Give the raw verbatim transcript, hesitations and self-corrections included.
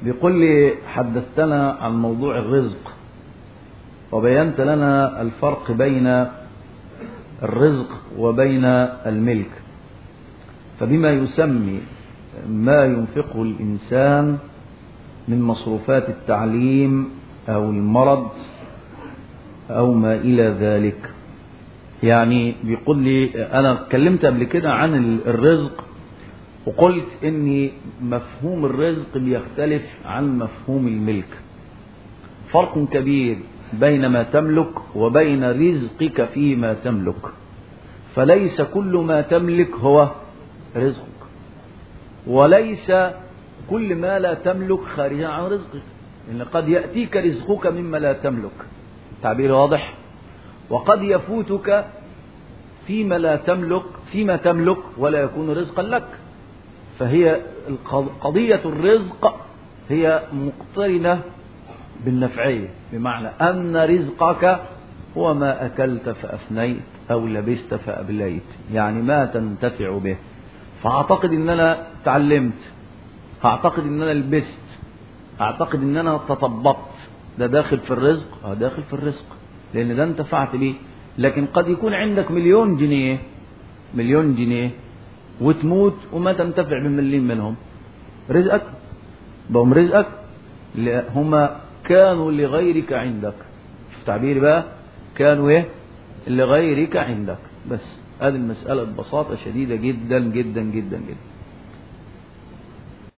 بيقول لي حدثتنا عن موضوع الرزق وبينت لنا الفرق بين الرزق وبين الملك، فبما يسمي ما ينفقه الإنسان من مصروفات التعليم أو المرض أو ما إلى ذلك. يعني بيقول لي أنا اتكلمت قبل كده عن الرزق وقلت إن مفهوم الرزق بيختلف عن مفهوم الملك، فرق كبير بين ما تملك وبين رزقك فيما تملك، فليس كل ما تملك هو رزقك، وليس كل ما لا تملك خارجا عن رزقك، إن قد يأتيك رزقك مما لا تملك، تعبير واضح، وقد يفوتك فيما لا تملك فيما تملك ولا يكون رزقا لك. فهي قضية الرزق هي مقترنة بالنفعية، بمعنى أن رزقك هو ما أكلت فأفنيت أو لبست فأبليت، يعني ما تنتفع به. فأعتقد أن أنا تعلمت، أعتقد أن أنا لبست، أعتقد أن أنا تطبقت، ده داخل في الرزق، اه داخل في الرزق لأن ده انتفعت به. لكن قد يكون عندك مليون جنيه مليون جنيه وتموت وما تنتفع بمليم منهم، رزقك بهم رزقك هما كانوا لغيرك عندك، شوف تعبيري بقى، كانوا ايه لغيرك عندك. بس هذه المسألة ببساطة شديدة جدا جدا جدا جدا.